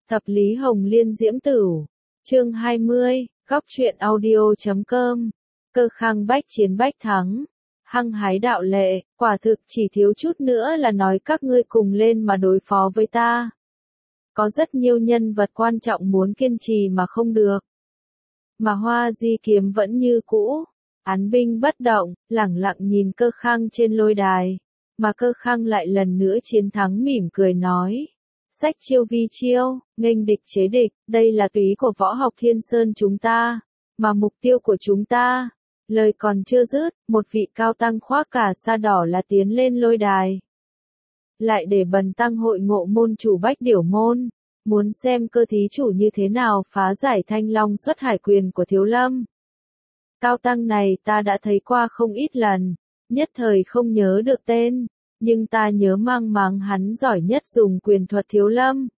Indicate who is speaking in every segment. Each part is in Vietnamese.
Speaker 1: Thập lý Hồng Liên Diễm Tửu. Chương 20, góc truyện audio.com. Cơ khang bách chiến bách thắng. Hăng hái đạo lệ, quả thực chỉ thiếu chút nữa là nói các ngươi cùng lên mà đối phó với ta. Có rất nhiều nhân vật quan trọng muốn kiên trì mà không được. Mà Hoa Di Kiếm vẫn như cũ, án binh bất động, lẳng lặng nhìn Cơ Khang trên lôi đài. Mà Cơ Khang lại lần nữa chiến thắng mỉm cười nói. Sách chiêu vi chiêu, nghênh địch chế địch, đây là túy của võ học Thiên Sơn chúng ta, mà mục tiêu của chúng ta. Lời còn chưa dứt, một vị cao tăng khoác cả sa đỏ là tiến lên lôi đài. Lại để bần tăng hội ngộ môn chủ Bách Điểu Môn, muốn xem cơ thí chủ như thế nào phá giải Thanh Long xuất hải quyền của Thiếu Lâm. Cao tăng này ta đã thấy qua không ít lần, nhất thời không nhớ được tên, nhưng ta nhớ mang máng hắn giỏi nhất dùng quyền thuật Thiếu Lâm.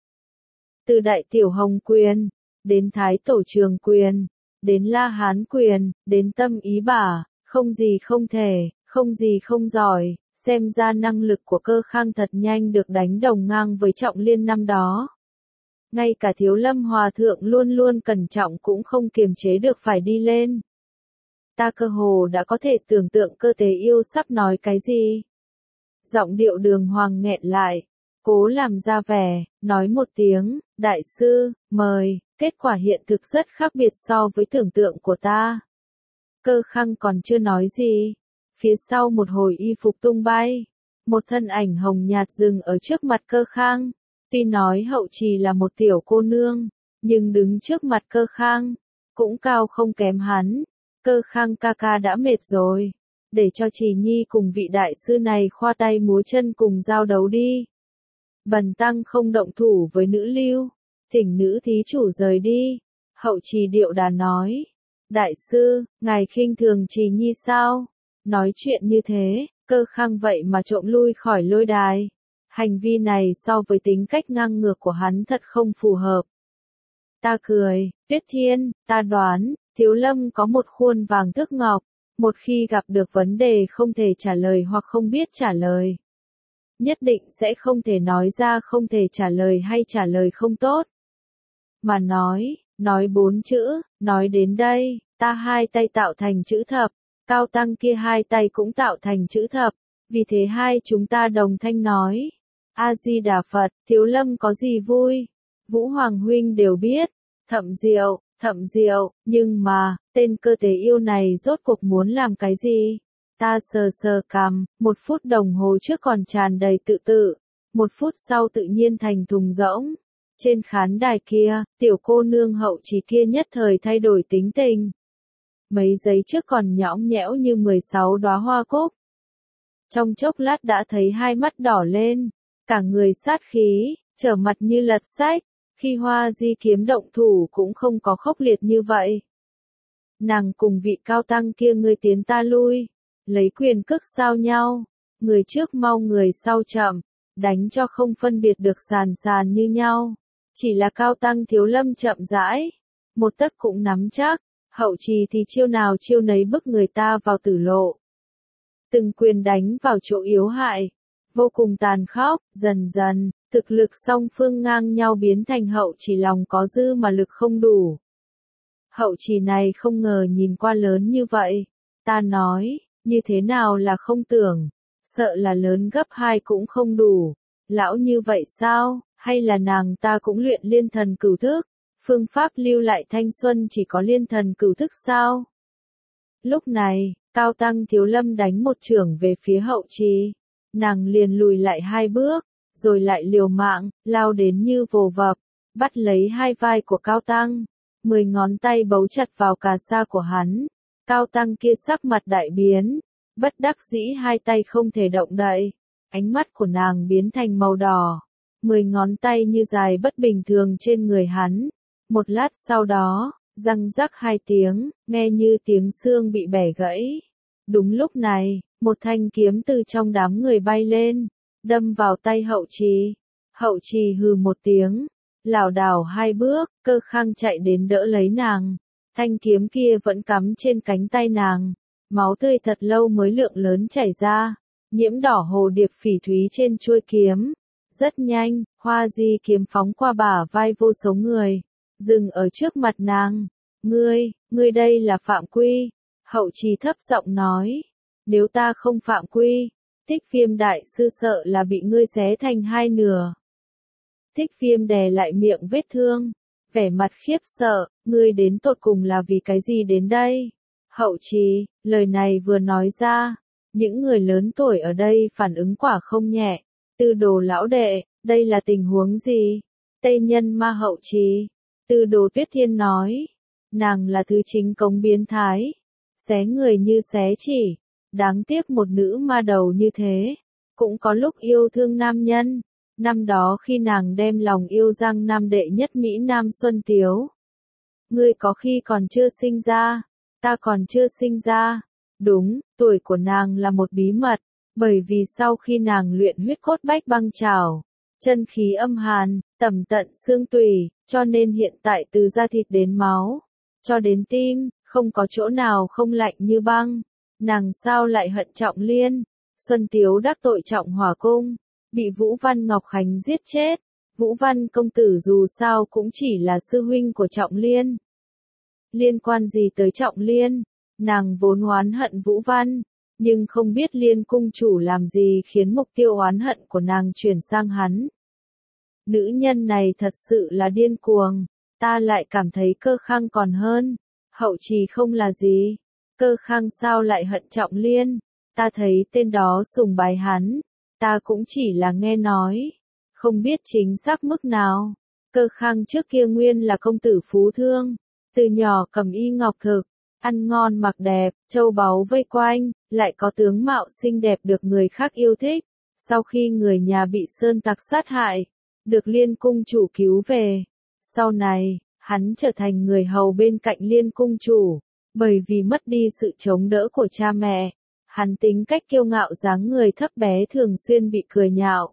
Speaker 1: Từ Đại Tiểu Hồng Quyền, đến Thái Tổ Trường Quyền, đến La Hán Quyền, đến Tâm Ý Bả, không gì không thể, không gì không giỏi, xem ra năng lực của Cơ Khang thật nhanh được đánh đồng ngang với Trọng Liên năm đó. Ngay cả Thiếu Lâm Hòa Thượng luôn luôn cẩn trọng cũng không kiềm chế được phải đi lên. Ta cơ hồ đã có thể tưởng tượng Cơ Tế Yêu sắp nói cái gì. Giọng điệu Đường Hoàng nghẹn lại, cố làm ra vẻ, nói một tiếng, đại sư, mời, kết quả hiện thực rất khác biệt so với tưởng tượng của ta. Cơ Khang còn chưa nói gì, phía sau một hồi y phục tung bay, một thân ảnh hồng nhạt dừng ở trước mặt Cơ Khang. Tuy nói Hậu Trì là một tiểu cô nương, nhưng đứng trước mặt Cơ Khang, cũng cao không kém hắn. Cơ Khang ca ca đã mệt rồi, để cho Trì Nhi cùng vị đại sư này khoa tay múa chân cùng giao đấu đi. Bần tăng không động thủ với nữ lưu, thỉnh nữ thí chủ rời đi. Hậu Trì điệu đà nói, đại sư, ngài khinh thường Trì Nhi sao? Nói chuyện như thế, Cơ Khang vậy mà trộm lui khỏi lôi đài. Hành vi này so với tính cách ngang ngược của hắn thật không phù hợp. Ta cười, Tuyết Thiên, ta đoán, Thiếu Lâm có một khuôn vàng thước ngọc, một khi gặp được vấn đề không thể trả lời hoặc không biết trả lời, nhất định sẽ không thể nói ra không thể trả lời hay trả lời không tốt. Mà nói 4 chữ, nói đến đây, ta hai tay tạo thành chữ thập, cao tăng kia hai tay cũng tạo thành chữ thập, vì thế hai chúng ta đồng thanh nói. A-di-đà Phật, Thiếu Lâm có gì vui? Vũ Hoàng huynh đều biết, thậm diệu, nhưng mà, tên Cơ Tế Yêu này rốt cuộc muốn làm cái gì? Ta sờ cằm, 1 phút đồng hồ trước còn tràn đầy tự, 1 phút sau tự nhiên thành thùng rỗng. Trên khán đài kia, tiểu cô nương Hậu Trì kia nhất thời thay đổi tính tình. Mấy giây trước còn nhõng nhẽo như 16 đóa hoa cúc. Trong chốc lát đã thấy hai mắt đỏ lên, cả người sát khí, trở mặt như lật sách. Khi Hoa Di Kiếm động thủ cũng không có khốc liệt như vậy. Nàng cùng vị cao tăng kia người tiến ta lui, lấy quyền cước sao nhau, người trước mau người sau chậm, đánh cho không phân biệt được sàn như nhau. Chỉ là cao tăng Thiếu Lâm chậm rãi, một tấc cũng nắm chắc, Hậu Trì thì chiêu nào chiêu nấy bức người ta vào tử lộ. Từng quyền đánh vào chỗ yếu hại, vô cùng tàn khốc, dần dần, thực lực song phương ngang nhau biến thành Hậu Trì lòng có dư mà lực không đủ. Hậu Trì này không ngờ nhìn qua lớn như vậy, ta nói, như thế nào là không tưởng, sợ là lớn gấp 2 cũng không đủ, lão như vậy sao, hay là nàng ta cũng luyện liên thần cửu thức, phương pháp lưu lại thanh xuân chỉ có liên thần cửu thức sao? Lúc này, cao tăng Thiếu Lâm đánh một chưởng về phía Hậu Trì, nàng liền lùi lại 2 bước, rồi lại liều mạng, lao đến như vồ vập, bắt lấy hai vai của cao tăng, 10 ngón tay bấu chặt vào cà sa của hắn. Cao tăng kia sắc mặt đại biến, bất đắc dĩ hai tay không thể động đậy, ánh mắt của nàng biến thành màu đỏ, 10 ngón tay như dài bất bình thường trên người hắn. Một lát sau đó, răng rắc 2 tiếng, nghe như tiếng xương bị bẻ gãy. Đúng lúc này, một thanh kiếm từ trong đám người bay lên, đâm vào tay Hậu Trì. Hậu Trì hừ một tiếng, lảo đảo 2 bước, Cơ Khang chạy đến đỡ lấy nàng. Thanh kiếm kia vẫn cắm trên cánh tay nàng, máu tươi thật lâu mới lượng lớn chảy ra, nhiễm đỏ hồ điệp phỉ thúy trên chuôi kiếm. Rất nhanh, Hoa Di kiếm phóng qua bả vai vô số người, dừng ở trước mặt nàng. Ngươi đây là phạm quy. Hậu trì thấp giọng nói. Nếu ta không phạm quy, Thích Viêm đại sư sợ là bị ngươi xé thành hai nửa. Thích Viêm đè lại miệng vết thương, vẻ mặt khiếp sợ, ngươi đến tột cùng là vì cái gì đến đây? Hậu trì, lời này vừa nói ra, những người lớn tuổi ở đây phản ứng quả không nhẹ. Tư Đồ lão đệ, đây là tình huống gì? Tây Nhân Ma Hậu trì. Tư Đồ Tuyết Thiên nói, nàng là thứ chính cống biến thái, xé người như xé chỉ, đáng tiếc một nữ ma đầu như thế, cũng có lúc yêu thương nam nhân. Năm đó khi nàng đem lòng yêu Giang Nam đệ nhất Mỹ Nam Xuân Tiếu. Ngươi có khi còn chưa sinh ra, ta còn chưa sinh ra. Đúng, tuổi của nàng là một bí mật, bởi vì sau khi nàng luyện huyết cốt bách băng trảo, chân khí âm hàn, tẩm tận xương tủy, cho nên hiện tại từ da thịt đến máu, cho đến tim, không có chỗ nào không lạnh như băng. Nàng sao lại hận Trọng Liên? Xuân Tiếu đắc tội Trọng Hỏa Cung, bị Vũ Văn Ngọc Khánh giết chết. Vũ Văn công tử dù sao cũng chỉ là sư huynh của Trọng Liên. Liên quan gì tới Trọng Liên? Nàng vốn oán hận Vũ Văn, nhưng không biết Liên cung chủ làm gì khiến mục tiêu oán hận của nàng chuyển sang hắn. Nữ nhân này thật sự là điên cuồng, ta lại cảm thấy Cơ Khang còn hơn. Hậu trì không là gì, Cơ Khang sao lại hận Trọng Liên? Ta thấy tên đó sùng bái hắn, ta cũng chỉ là nghe nói, không biết chính xác mức nào. Cơ Khang trước kia nguyên là công tử phú thương, từ nhỏ cầm y ngọc thực, ăn ngon mặc đẹp, châu báu vây quanh, lại có tướng mạo xinh đẹp được người khác yêu thích. Sau khi người nhà bị sơn tặc sát hại, được Liên cung chủ cứu về. Sau này, hắn trở thành người hầu bên cạnh Liên cung chủ, bởi vì mất đi sự chống đỡ của cha mẹ. Hắn tính cách kiêu ngạo dáng người thấp bé thường xuyên bị cười nhạo.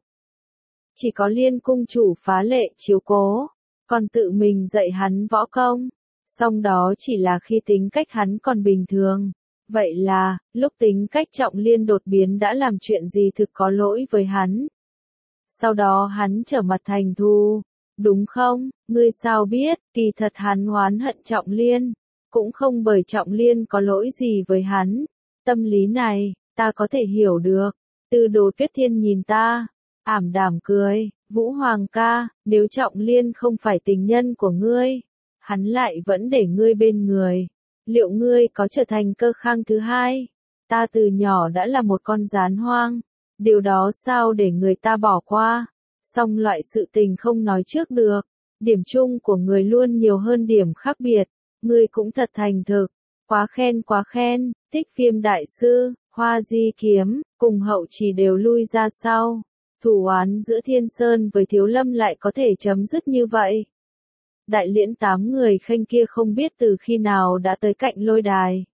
Speaker 1: Chỉ có Liên cung chủ phá lệ chiếu cố, còn tự mình dạy hắn võ công. Song đó chỉ là khi tính cách hắn còn bình thường. Vậy là, lúc tính cách Trọng Liên đột biến đã làm chuyện gì thực có lỗi với hắn. Sau đó hắn trở mặt thành thù, đúng không? Ngươi sao biết, kỳ thật hắn oán hận Trọng Liên, cũng không bởi Trọng Liên có lỗi gì với hắn. Tâm lý này, ta có thể hiểu được. Tư Đồ Tuyết Thiên nhìn ta, ảm đạm cười, Vũ Hoàng ca, nếu Trọng Liên không phải tình nhân của ngươi, hắn lại vẫn để ngươi bên người, liệu ngươi có trở thành Cơ Khang thứ hai? Ta từ nhỏ đã là một con gián hoang, điều đó sao để người ta bỏ qua? Song loại sự tình không nói trước được, điểm chung của người luôn nhiều hơn điểm khác biệt, ngươi cũng thật thành thực, quá khen, Thích Viêm đại sư, Hoa Di kiếm, cùng Hậu trì đều lui ra sau. Thù oán giữa Thiên Sơn với Thiếu Lâm lại có thể chấm dứt như vậy. Đại Liễn 8 người khanh kia không biết từ khi nào đã tới cạnh lôi đài.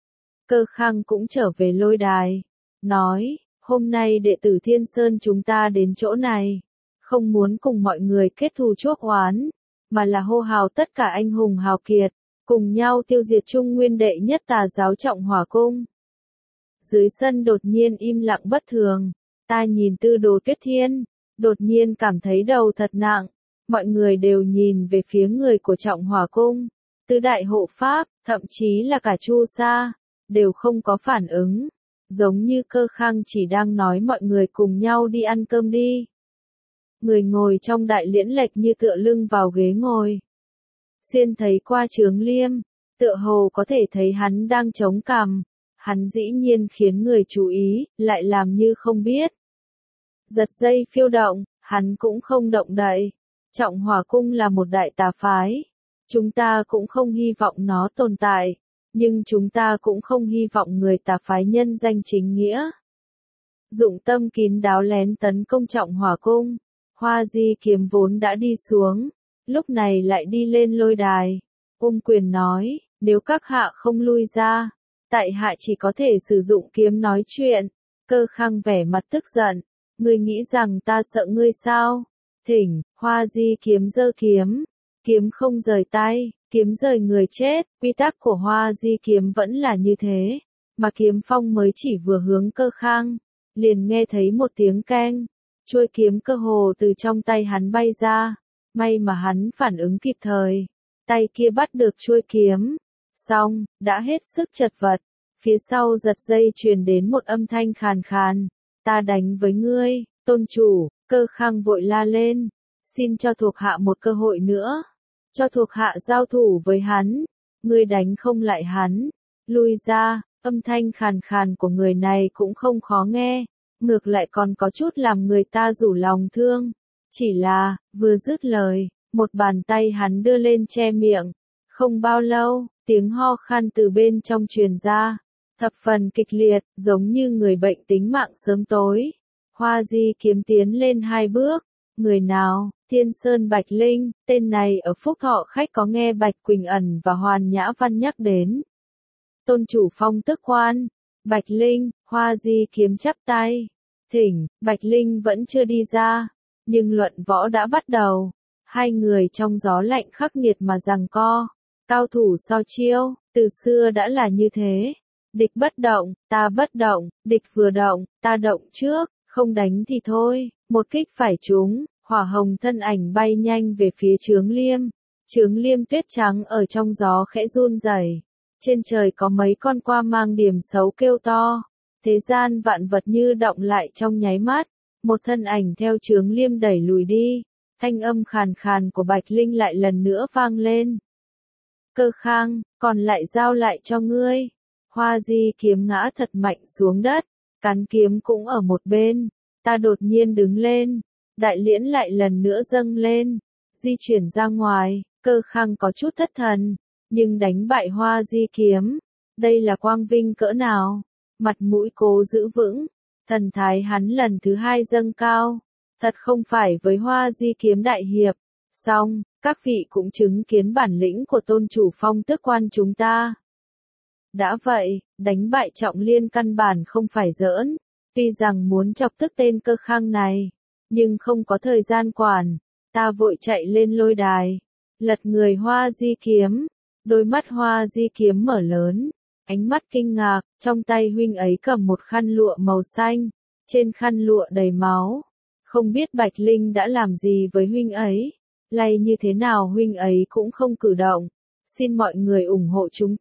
Speaker 1: Cơ Khang cũng trở về lôi đài, nói, hôm nay đệ tử Thiên Sơn chúng ta đến chỗ này, không muốn cùng mọi người kết thù chuốc oán, mà là hô hào tất cả anh hùng hào kiệt, cùng nhau tiêu diệt Trung Nguyên đệ nhất tà giáo Trọng Hỏa Cung. Dưới sân đột nhiên im lặng bất thường, ta nhìn Tư Đồ Tuyết Thiên, đột nhiên cảm thấy đầu thật nặng. Mọi người đều nhìn về phía người của Trọng Hỏa Cung, tứ đại hộ pháp, thậm chí là cả Chu Sa, đều không có phản ứng, giống như Cơ Khang chỉ đang nói mọi người cùng nhau đi ăn cơm đi. Người ngồi trong Đại Liễn lệch như tựa lưng vào ghế ngồi. Xuyên thấy qua Chướng Liêm, tựa hồ có thể thấy hắn đang chống cằm, hắn dĩ nhiên khiến người chú ý, lại làm như không biết. Giật dây phiêu động, hắn cũng không động đậy. Trọng Hỏa Cung là một đại tà phái. Chúng ta cũng không hy vọng nó tồn tại, nhưng chúng ta cũng không hy vọng người tà phái nhân danh chính nghĩa. Dụng tâm kín đáo lén tấn công Trọng Hỏa Cung. Hoa Di kiếm vốn đã đi xuống, lúc này lại đi lên lôi đài. Ung Quyền nói, nếu các hạ không lui ra, tại hạ chỉ có thể sử dụng kiếm nói chuyện. Cơ Khang vẻ mặt tức giận, ngươi nghĩ rằng ta sợ ngươi sao? Thỉnh, Hoa Di kiếm giơ kiếm, kiếm không rời tay, kiếm rời người chết, quy tắc của Hoa Di kiếm vẫn là như thế, mà kiếm phong mới chỉ vừa hướng Cơ Khang, liền nghe thấy một tiếng keng, Chuôi kiếm cơ hồ từ trong tay hắn bay ra, may mà hắn phản ứng kịp thời, tay kia bắt được chuôi kiếm, xong, đã hết sức chật vật, phía sau giật dây truyền đến một âm thanh khàn khàn, ta đánh với ngươi, tôn chủ, Cơ Khang vội la lên, xin cho thuộc hạ một cơ hội nữa, cho thuộc hạ giao thủ với hắn, ngươi đánh không lại hắn, lui ra, âm thanh khàn khàn của người này cũng không khó nghe, ngược lại còn có chút làm người ta rủ lòng thương, chỉ là, vừa dứt lời, một bàn tay hắn đưa lên che miệng, không bao lâu, tiếng ho khan từ bên trong truyền ra, thập phần kịch liệt, giống như người bệnh tính mạng sớm tối. Hoa Di Kiếm tiến lên 2 bước, người nào, Thiên Sơn Bạch Linh, tên này ở Phúc Thọ khách có nghe Bạch Quỳnh Ẩn và Hoàn Nhã Văn nhắc đến. Tôn chủ phong tức quan, Bạch Linh, Hoa Di Kiếm chắp tay, thỉnh, Bạch Linh vẫn chưa đi ra, nhưng luận võ đã bắt đầu, hai người trong gió lạnh khắc nghiệt mà giằng co, cao thủ so chiêu, từ xưa đã là như thế. Địch bất động, ta bất động, địch vừa động, ta động trước, không đánh thì thôi, một kích phải trúng, hỏa hồng thân ảnh bay nhanh về phía Chướng Liêm. Chướng Liêm tuyết trắng ở trong gió khẽ run rẩy. Trên trời có mấy con qua mang điểm xấu kêu to. Thế gian vạn vật như động lại trong nháy mắt, một thân ảnh theo Chướng Liêm đẩy lùi đi, thanh âm khàn khàn của Bạch Linh lại lần nữa vang lên. Cơ Khang, còn lại giao lại cho ngươi. Hoa Di Kiếm ngã thật mạnh xuống đất, cán kiếm cũng ở một bên, ta đột nhiên đứng lên, đại liễn lại lần nữa dâng lên, di chuyển ra ngoài, Cơ Khang có chút thất thần, nhưng đánh bại Hoa Di Kiếm, đây là quang vinh cỡ nào, mặt mũi cố giữ vững, thần thái hắn lần thứ 2 dâng cao, thật không phải với Hoa Di Kiếm đại hiệp, song, các vị cũng chứng kiến bản lĩnh của tôn chủ phong tước quan chúng ta. Đã vậy, đánh bại Trọng Liên căn bản không phải giỡn, tuy rằng muốn chọc tức tên Cơ Khang này, nhưng không có thời gian quản, ta vội chạy lên lôi đài, lật người Hoa Di Kiếm, đôi mắt Hoa Di Kiếm mở lớn, ánh mắt kinh ngạc, trong tay huynh ấy cầm một khăn lụa màu xanh, trên khăn lụa đầy máu, không biết Bạch Linh đã làm gì với huynh ấy, lay như thế nào huynh ấy cũng không cử động, xin mọi người ủng hộ chúng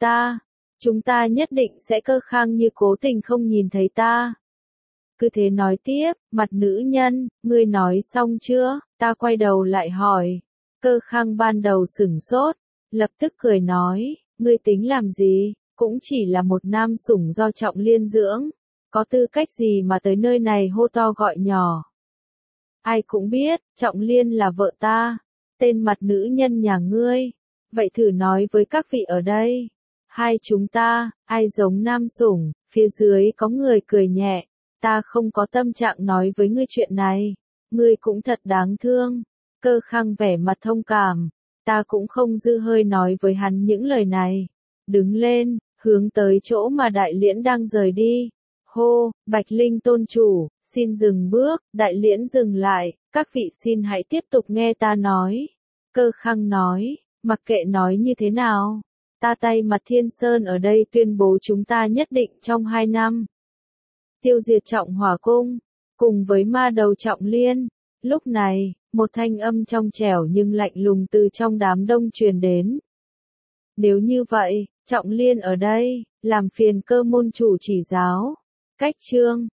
Speaker 1: ta nhất định sẽ Cơ Khang như cố tình không nhìn thấy ta. Cứ thế nói tiếp, mặt nữ nhân, ngươi nói xong chưa, ta quay đầu lại hỏi. Cơ Khang ban đầu sửng sốt, lập tức cười nói, ngươi tính làm gì, cũng chỉ là một nam sủng do Trọng Liên dưỡng, có tư cách gì mà tới nơi này hô to gọi nhỏ. Ai cũng biết, Trọng Liên là vợ ta, tên mặt nữ nhân nhà ngươi, vậy thử nói với các vị ở đây. Hai chúng ta, ai giống nam sủng, phía dưới có người cười nhẹ, ta không có tâm trạng nói với ngươi chuyện này, ngươi cũng thật đáng thương. Cơ Khang vẻ mặt thông cảm, ta cũng không dư hơi nói với hắn những lời này. Đứng lên, hướng tới chỗ mà đại liễn đang rời đi. Hô, Bạch Linh tôn chủ, xin dừng bước, đại liễn dừng lại, các vị xin hãy tiếp tục nghe ta nói. Cơ Khang nói, mặc kệ nói như thế nào. Ta tay mặt Thiên Sơn ở đây tuyên bố chúng ta nhất định trong 2 năm. Tiêu diệt Trọng Hỏa Cung, cùng với ma đầu Trọng Liên. Lúc này, một thanh âm trong trẻo nhưng lạnh lùng từ trong đám đông truyền đến. Nếu như vậy, Trọng Liên ở đây, làm phiền Cơ môn chủ chỉ giáo. Cách chương